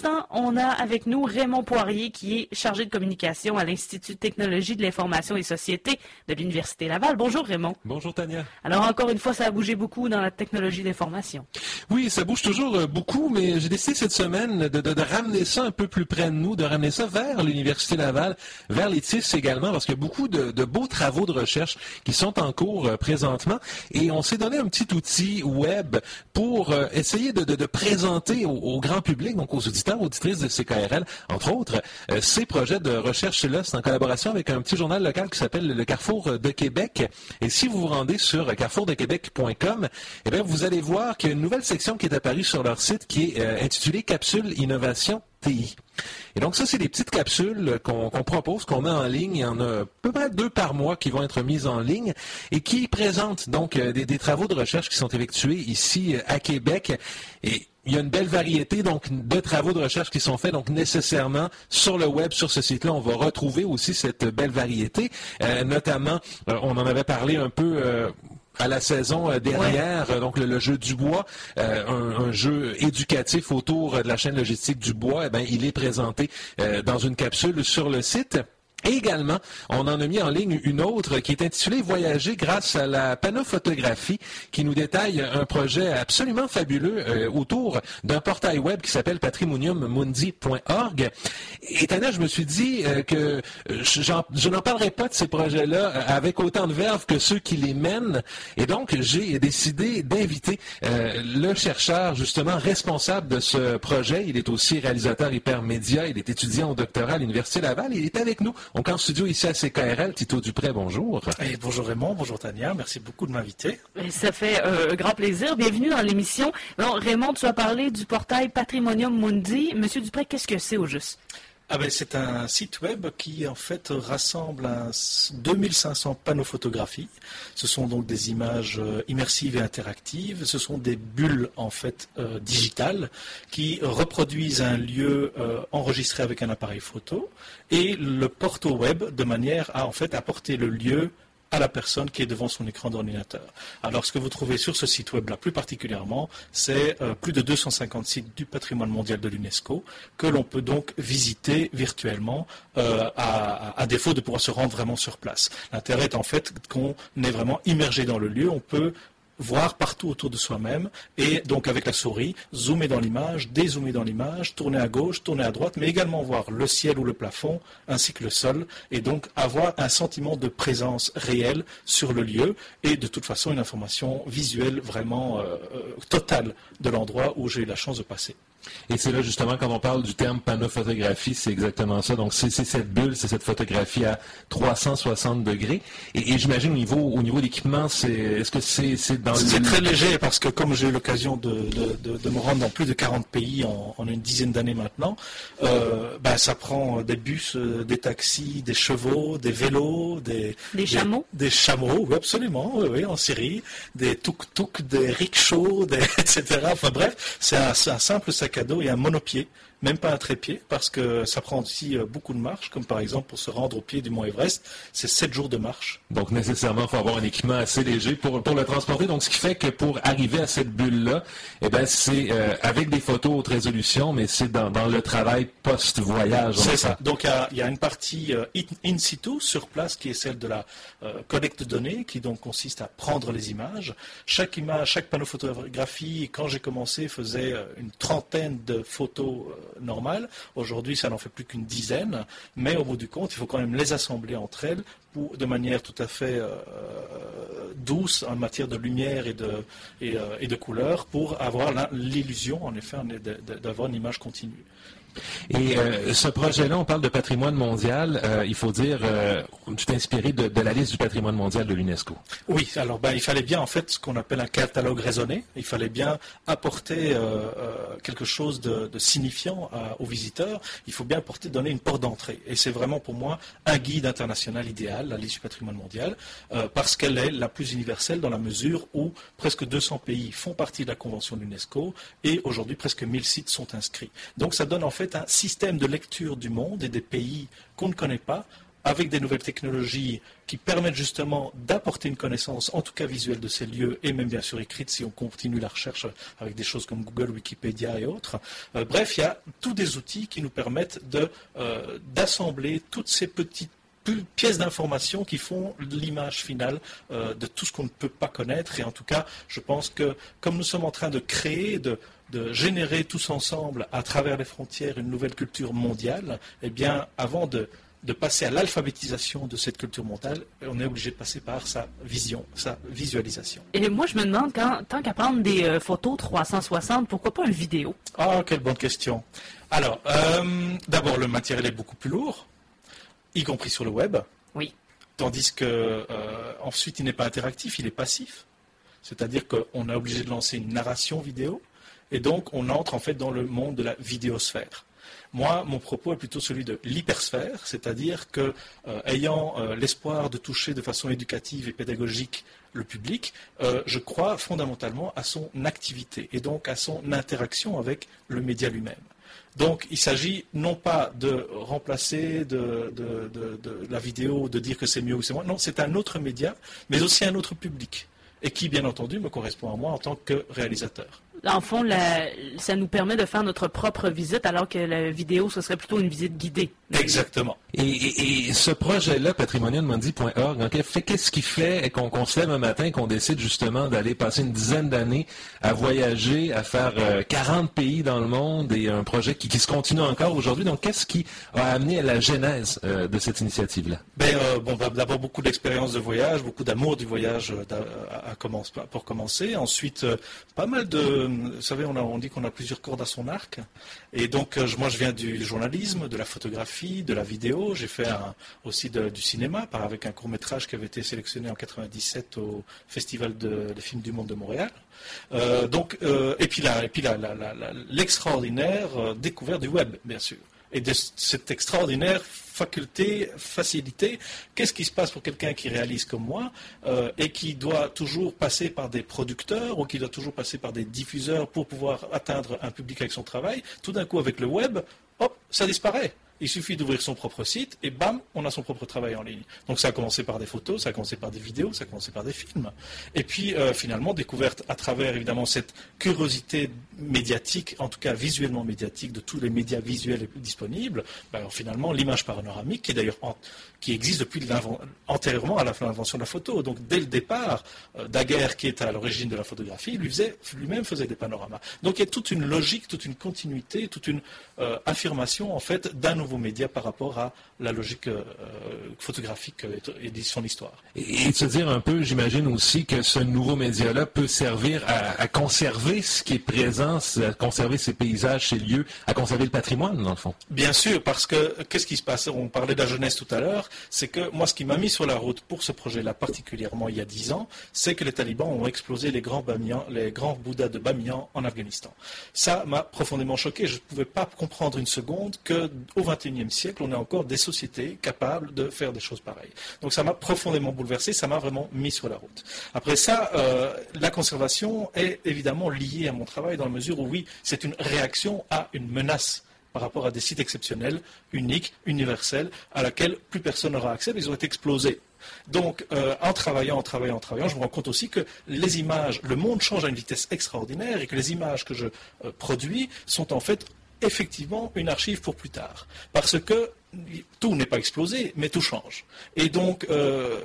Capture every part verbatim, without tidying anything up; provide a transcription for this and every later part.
l'instant, on a avec nous Raymond Poirier, qui est chargé de communication à l'Institut de technologie de l'information et société de l'Université Laval. Bonjour Raymond. Bonjour Tania. Alors encore une fois, ça a bougé beaucoup dans la technologie d'information. Oui, ça bouge toujours beaucoup, mais j'ai décidé cette semaine de, de, de ramener ça un peu plus près de nous, de ramener ça vers l'Université Laval, vers l'I T I S également, parce qu'il y a beaucoup de, de beaux travaux de recherche qui sont en cours euh, présentement. Et on s'est donné un petit outil web pour euh, essayer de, de, de présenter au, au grand public, donc aux auditeurs, auditrices de C K R L, entre autres, euh, ces projets de recherche-là. C'est en collaboration avec un petit journal local qui s'appelle le Carrefour de Québec. Et si vous vous rendez sur carrefour de québec point com, eh bien, vous allez voir qu'il y a une nouvelle section qui est apparue sur leur site qui est euh, intitulée Capsule Innovation T I. Et donc ça, c'est des petites capsules qu'on qu'on propose, qu'on met en ligne. Il y en a à peu près deux par mois qui vont être mises en ligne et qui présentent donc euh, des, des travaux de recherche qui sont effectués ici euh, à Québec. Et il y a une belle variété donc de travaux de recherche qui sont faits, donc nécessairement sur le web, sur ce site-là, on va retrouver aussi cette belle variété. Euh, notamment, euh, on en avait parlé un peu euh, à la saison euh, dernière, ouais. donc le, le jeu du bois, euh, un, un jeu éducatif autour de la chaîne logistique du bois, eh bien, il est présenté euh, dans une capsule sur le site. Et également, on en a mis en ligne une autre qui est intitulée « Voyager grâce à la panophotographie » qui nous détaille un projet absolument fabuleux euh, autour d'un portail web qui s'appelle patrimonium mundi point org. Et Tania, je me suis dit euh, que j'en, je n'en parlerai pas de ces projets-là avec autant de verve que ceux qui les mènent. Et donc, j'ai décidé d'inviter euh, le chercheur justement responsable de ce projet. Il est aussi réalisateur hypermédia. Il est étudiant au doctorat à l'Université Laval. Il est avec nous. Donc, en studio ici à C K R L, Tito Dupré, bonjour. Et bonjour Raymond, bonjour Tania, merci beaucoup de m'inviter. Ça fait euh, un grand plaisir. Bienvenue dans l'émission. Alors, Raymond, tu as parlé du portail Patrimonium Mundi. Monsieur Dupré, qu'est-ce que c'est au juste? Ah ben, c'est un site web qui en fait rassemble un deux mille cinq cents panneaux photographies. Ce sont donc des images euh, immersives et interactives. Ce sont des bulles en fait euh, digitales qui reproduisent un lieu euh, enregistré avec un appareil photo et le portent au web de manière à en fait apporter le lieu à la personne qui est devant son écran d'ordinateur. Alors, ce que vous trouvez sur ce site web-là, plus particulièrement, c'est euh, plus de deux cent cinquante sites du patrimoine mondial de l'UNESCO que l'on peut donc visiter virtuellement euh, à, à défaut de pouvoir se rendre vraiment sur place. L'intérêt est en fait qu'on est vraiment immergé dans le lieu. On peut voir partout autour de soi-même et donc avec la souris, zoomer dans l'image, dézoomer dans l'image, tourner à gauche, tourner à droite, mais également voir le ciel ou le plafond ainsi que le sol et donc avoir un sentiment de présence réelle sur le lieu et de toute façon une information visuelle vraiment euh, totale de l'endroit où j'ai eu la chance de passer. Et c'est là justement quand on parle du terme panophotographie, c'est exactement ça. Donc c'est, c'est cette bulle, c'est cette photographie à trois cent soixante degrés. Et, et j'imagine au niveau au niveau d'équipement, c'est est-ce que c'est c'est dans c'est le... très léger parce que comme j'ai eu l'occasion de, de, de, de me rendre dans plus de quarante pays en, en une dizaine d'années maintenant, euh, ben, ça prend des bus, des taxis, des chevaux, des vélos, des des chameaux, des, des chameaux, oui absolument, oui, oui en Syrie, des tuk-tuk, des rickshaws, des, et cetera. Enfin bref, c'est un, c'est un simple sac cadeau et un monopied, même pas un trépied, parce que ça prend aussi beaucoup de marche, comme par exemple pour se rendre au pied du mont Everest, c'est sept jours de marche. Donc nécessairement, il faut avoir un équipement assez léger pour, pour le transporter. Donc ce qui fait que pour arriver à cette bulle-là, eh ben, c'est euh, avec des photos haute résolution, mais c'est dans, dans le travail post-voyage. C'est ça. Donc il y, y a une partie euh, in situ, sur place, qui est celle de la euh, collecte de données, qui donc consiste à prendre les images. Chaque image, chaque panneau photographie, quand j'ai commencé, faisait euh, une trentaine de photos euh, normales. Aujourd'hui, ça n'en fait plus qu'une dizaine, mais au bout du compte, il faut quand même les assembler entre elles pour, de manière tout à fait euh, douce en matière de lumière et de, et, euh, et de couleur pour avoir la, l'illusion, en effet, d'avoir une image continue. Et euh, ce projet-là, on parle de patrimoine mondial. Euh, il faut dire, euh, tu t'es inspiré de, de la liste du patrimoine mondial de l'UNESCO. Oui, alors ben, il fallait bien en fait ce qu'on appelle un catalogue raisonné. Il fallait bien apporter euh, euh, quelque chose de, de signifiant à, aux visiteurs. Il faut bien apporter, donner une porte d'entrée. Et c'est vraiment pour moi un guide international idéal, la liste du patrimoine mondial, euh, parce qu'elle est la plus universelle dans la mesure où presque deux cents pays font partie de la convention de l'UNESCO et aujourd'hui presque mille sites sont inscrits. Donc ça donne en fait un système de lecture du monde et des pays qu'on ne connaît pas avec des nouvelles technologies qui permettent justement d'apporter une connaissance, en tout cas visuelle, de ces lieux, et même bien sûr écrite si on continue la recherche avec des choses comme Google, Wikipédia et autres. Euh, bref, il y a tous des outils qui nous permettent de, euh, d'assembler toutes ces petites pièces d'information qui font l'image finale euh, de tout ce qu'on ne peut pas connaître. Et en tout cas, je pense que comme nous sommes en train de créer, de, de générer tous ensemble, à travers les frontières, une nouvelle culture mondiale, eh bien, avant de, de passer à l'alphabétisation de cette culture mondiale, on est obligé de passer par sa vision, sa visualisation. Et moi, je me demande, quand, tant qu'à prendre des euh, photos trois cent soixante, pourquoi pas une vidéo? Ah, quelle bonne question. Alors, euh, d'abord, le matériel est beaucoup plus lourd, y compris sur le web. Oui. Tandis que euh, ensuite, il n'est pas interactif, il est passif. C'est-à-dire qu'on est obligé de lancer une narration vidéo, et donc on entre en fait dans le monde de la vidéosphère. Moi, mon propos est plutôt celui de l'hypersphère, c'est-à-dire que, euh, ayant euh, l'espoir de toucher de façon éducative et pédagogique le public, euh, je crois fondamentalement à son activité et donc à son interaction avec le média lui-même. Donc, il s'agit non pas de remplacer de, de, de, de la vidéo, de dire que c'est mieux ou c'est moins. Non, c'est un autre média, mais aussi un autre public. Et qui, bien entendu, me correspond à moi en tant que réalisateur. En fond, la, ça nous permet de faire notre propre visite, alors que la vidéo, ce serait plutôt une visite guidée. Exactement. Et, et, et ce projet-là, patrimonial mondi point org, fait, qu'est-ce qui fait qu'on, qu'on se lève un matin et qu'on décide justement d'aller passer une dizaine d'années à voyager, à faire euh, quarante pays dans le monde, et un projet qui, qui se continue encore aujourd'hui? Donc, qu'est-ce qui a amené à la genèse euh, de cette initiative-là? Ben, euh, bon, d'abord, beaucoup d'expérience de voyage, beaucoup d'amour du voyage euh, à, à commence, pour commencer. Ensuite, euh, pas mal de... Vous savez, on, a, on dit qu'on a plusieurs cordes à son arc. Et donc, euh, moi, je viens du journalisme, de la photographie, de la vidéo. J'ai fait un, aussi de, du cinéma, par, avec un court-métrage qui avait été sélectionné en quatre-vingt-dix-sept au Festival de, des films du monde de Montréal. Euh, donc, euh, et puis, la, et puis la, la, la, la, l'extraordinaire euh, découverte du web, bien sûr. Et de cette extraordinaire faculté, facilité, qu'est-ce qui se passe pour quelqu'un qui réalise comme moi euh, et qui doit toujours passer par des producteurs ou qui doit toujours passer par des diffuseurs pour pouvoir atteindre un public avec son travail? Tout d'un coup, avec le web, hop, ça disparaît. Il suffit d'ouvrir son propre site et bam, on a son propre travail en ligne. Donc ça a commencé par des photos, ça a commencé par des vidéos, ça a commencé par des films. Et puis euh, finalement, découverte à travers évidemment cette curiosité médiatique, en tout cas visuellement médiatique, de tous les médias visuels disponibles, ben, alors, finalement l'image panoramique, qui est d'ailleurs en, qui existe depuis antérieurement à l'invention de la photo. Donc dès le départ, euh, Daguerre, qui est à l'origine de la photographie, lui faisait, lui-même faisait des panoramas. Donc il y a toute une logique, toute une continuité, toute une euh, affirmation en fait d'un nouveau média par rapport à la logique euh, photographique et de son histoire. Et de se dire un peu, j'imagine aussi que ce nouveau média-là peut servir à, à conserver ce qui est présent, à conserver ces paysages, ces lieux, à conserver le patrimoine, dans le fond. Bien sûr, parce que qu'est-ce qui se passe? On parlait de la jeunesse tout à l'heure, c'est que moi, ce qui m'a mis sur la route pour ce projet-là, particulièrement il y a dix ans, c'est que les talibans ont explosé les grands, Bamiyan, les grands Bouddhas de Bamiyan en Afghanistan. Ça m'a profondément choqué. Je ne pouvais pas comprendre une seconde qu'au vingt et unième siècle, on ait encore des sociétés capables de faire des choses pareilles. Donc ça m'a profondément bouleversé, ça m'a vraiment mis sur la route. Après ça, euh, la conservation est évidemment liée à mon travail dans la mesure où oui, c'est une réaction à une menace par rapport à des sites exceptionnels, uniques, universels, à laquelle plus personne n'aura accès, mais ils ont été explosés. Donc, euh, en travaillant, en travaillant, en travaillant, je me rends compte aussi que les images, le monde change à une vitesse extraordinaire et que les images que je euh, produis sont en fait effectivement une archive pour plus tard. Parce que tout n'est pas explosé, mais tout change. Et donc, euh,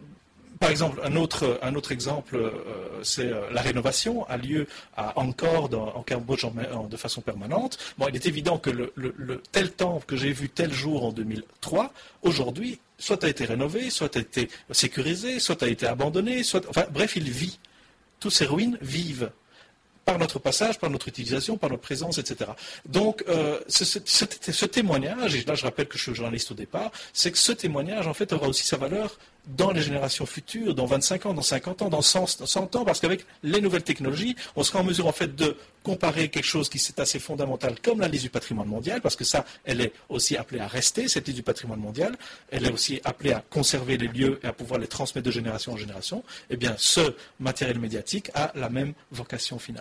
par exemple, un autre, un autre exemple, euh, c'est euh, la rénovation a lieu à Angkor, dans, en Cambodge, en, en, de façon permanente. Bon, il est évident que le, le, le tel temple que j'ai vu tel jour en deux mille trois, aujourd'hui, soit a été rénové, soit a été sécurisé, soit a été abandonné, soit, enfin, bref, il vit. Toutes ces ruines vivent par notre passage, par notre utilisation, par notre présence, et cetera. Donc, euh, ce, ce, ce, ce témoignage, et là je rappelle que je suis journaliste au départ, c'est que ce témoignage, en fait, aura aussi sa valeur dans les générations futures, dans vingt-cinq ans, dans cinquante ans, dans cent ans, parce qu'avec les nouvelles technologies, on sera en mesure, en fait, de comparer quelque chose qui est assez fondamental, comme la liste du patrimoine mondial, parce que ça, elle est aussi appelée à rester, cette liste du patrimoine mondial, elle est aussi appelée à conserver les lieux et à pouvoir les transmettre de génération en génération. Eh bien, ce matériel médiatique a la même vocation, finalement.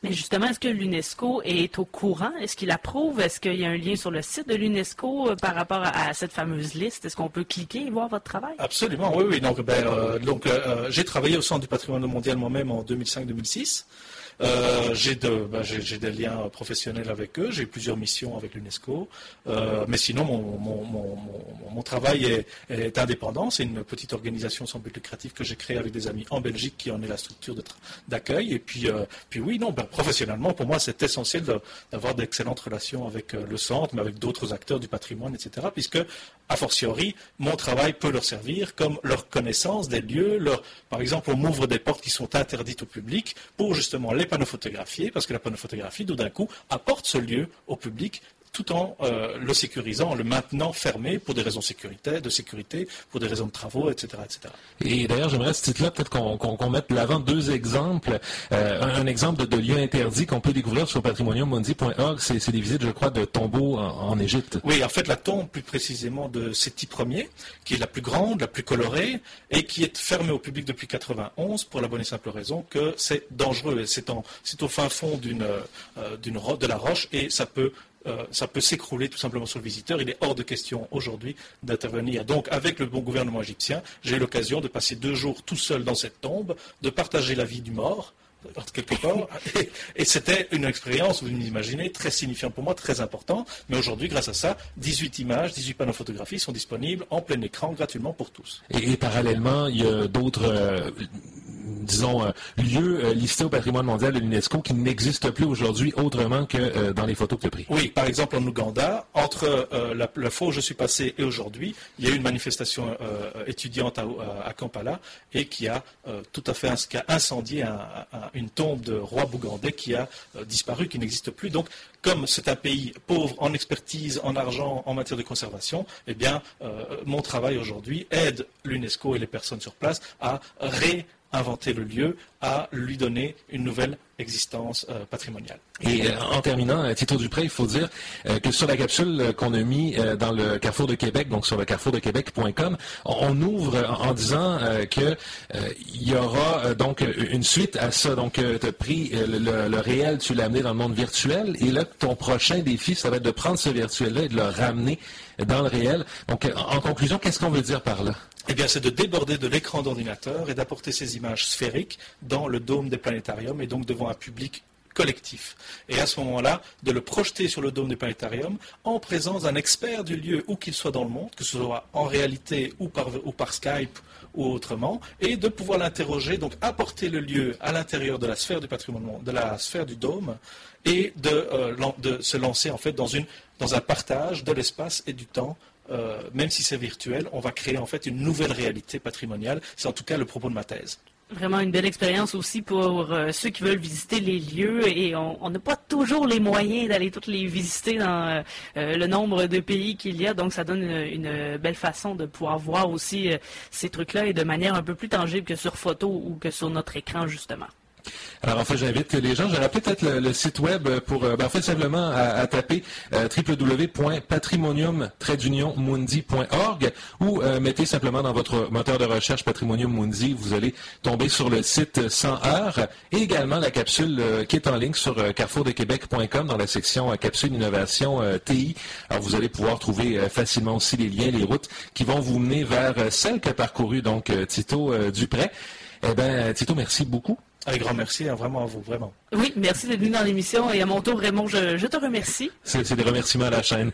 Mais justement, est-ce que l'UNESCO est au courant? Est-ce qu'il approuve? Est-ce qu'il y a un lien sur le site de l'UNESCO euh, par rapport à, à cette fameuse liste? Est-ce qu'on peut cliquer et voir votre travail? Absolument, oui, oui. Donc, ben, euh, donc euh, j'ai travaillé au Centre du patrimoine mondial moi-même en deux mille cinq deux mille six. Euh, j'ai, de, ben, j'ai, j'ai des liens professionnels avec eux, j'ai eu plusieurs missions avec l'UNESCO, euh, mais sinon mon, mon, mon, mon, mon travail est, est indépendant. C'est une petite organisation sans but lucratif que j'ai créée avec des amis en Belgique qui en est la structure de tra- d'accueil. Et puis, euh, puis oui, non, ben, professionnellement, pour moi, c'est essentiel de, d'avoir d'excellentes relations avec euh, le centre, mais avec d'autres acteurs du patrimoine, et cetera, puisque, a fortiori, mon travail peut leur servir comme leur connaissance des lieux. Leur, par exemple, on m'ouvre des portes qui sont interdites au public pour justement les panneaux-photographiés, parce que la panneau-photographie, tout d'un coup, apporte ce lieu au public tout en euh, le sécurisant, en le maintenant fermé pour des raisons sécurité, de sécurité, pour des raisons de travaux, et cetera, et cetera. Et d'ailleurs, j'aimerais à ce titre-là peut-être qu'on, qu'on, qu'on mette de l'avant deux exemples. Euh, un, un exemple de, de lieu interdit qu'on peut découvrir sur patrimonium mundi point org, c'est, c'est des visites, je crois, de tombeaux en, en Égypte. Oui, en fait, la tombe, plus précisément, de Séti Ier, qui est la plus grande, la plus colorée, et qui est fermée au public depuis quatre-vingt-onze, pour la bonne et simple raison que c'est dangereux. C'est, en, c'est au fin fond d'une, euh, d'une ro- de la roche, et ça peut Euh, ça peut s'écrouler tout simplement sur le visiteur. Il est hors de question aujourd'hui d'intervenir. Donc, avec le bon gouvernement égyptien, j'ai eu l'occasion de passer deux jours tout seul dans cette tombe, de partager la vie du mort, quelque part. Et, et c'était une expérience, vous l'imaginez, très signifiante pour moi, très importante. Mais aujourd'hui, grâce à ça, dix-huit images, dix-huit panneaux photographiques sont disponibles en plein écran, gratuitement pour tous. Et, et parallèlement, il y a d'autres... Euh, disons, euh, lieux euh, listés au patrimoine mondial de l'UNESCO qui n'existent plus aujourd'hui autrement que euh, dans les photos que tu as prises. Oui, par exemple en Ouganda, entre euh, la, la fois où je suis passé et aujourd'hui, il y a eu une manifestation euh, étudiante à, à Kampala et qui a euh, tout à fait qui a incendié un, un, une tombe de roi bougandais qui a euh, disparu, qui n'existe plus. Donc, comme c'est un pays pauvre en expertise, en argent, en matière de conservation, eh bien, euh, mon travail aujourd'hui aide l'UNESCO et les personnes sur place à ré inventer le lieu, à lui donner une nouvelle existence euh, patrimoniale. Et euh, en terminant, Tito Dupré, il faut dire euh, que sur la capsule euh, qu'on a mis euh, dans le Carrefour de Québec, donc sur le carrefour de québec point com, on, on ouvre en, en disant euh, que euh, il y aura euh, donc une suite à ça. Donc, euh, tu as pris euh, le, le réel, tu l'as amené dans le monde virtuel, et là, ton prochain défi, ça va être de prendre ce virtuel-là et de le ramener dans le réel. Donc, en, en conclusion, qu'est-ce qu'on veut dire par là? Eh bien, c'est de déborder de l'écran d'ordinateur et d'apporter ces images sphériques dans le dôme des planétariums et donc devant un public collectif. Et à ce moment-là, de le projeter sur le dôme des planétariums en présence d'un expert du lieu, où qu'il soit dans le monde, que ce soit en réalité ou par, ou par Skype ou autrement, et de pouvoir l'interroger, donc apporter le lieu à l'intérieur de la sphère du patrimoine, de la sphère du dôme, et de, euh, de se lancer en fait dans, une, dans un partage de l'espace et du temps. Euh, même si c'est virtuel, on va créer en fait une nouvelle réalité patrimoniale. C'est en tout cas le propos de ma thèse. Vraiment une belle expérience aussi pour euh, ceux qui veulent visiter les lieux, et on n'a pas toujours les moyens d'aller toutes les visiter dans euh, le nombre de pays qu'il y a, donc ça donne une, une belle façon de pouvoir voir aussi euh, ces trucs-là et de manière un peu plus tangible que sur photo ou que sur notre écran justement. Alors, en fait, j'invite les gens, j'aurais peut-être le, le site web pour, ben, en fait, simplement à, à taper euh, w w w point patrimonium tiret mundi point org ou euh, mettez simplement dans votre moteur de recherche Patrimonium Mundi, vous allez tomber sur le site sans heures et également la capsule euh, qui est en ligne sur euh, carrefour de québec point com dans la section euh, capsule innovation euh, T I. Alors, vous allez pouvoir trouver euh, facilement aussi les liens, les routes qui vont vous mener vers euh, celle qu'a parcourue donc euh, Tito euh, Dupré. Eh bien, Tito, merci beaucoup. Un grand merci, hein, vraiment à vous, vraiment. Oui, merci d'être venu dans l'émission. Et à mon tour, Raymond, je, je te remercie. C'est, c'est des remerciements à la chaîne.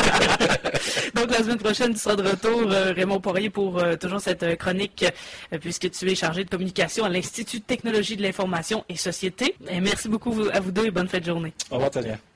Donc, la semaine prochaine, tu seras de retour, euh, Raymond Poirier, pour euh, toujours cette euh, chronique, euh, puisque tu es chargé de communication à l'Institut de technologie de l'information et société. Et merci beaucoup à vous deux et bonne fête de journée. Au revoir, Tania.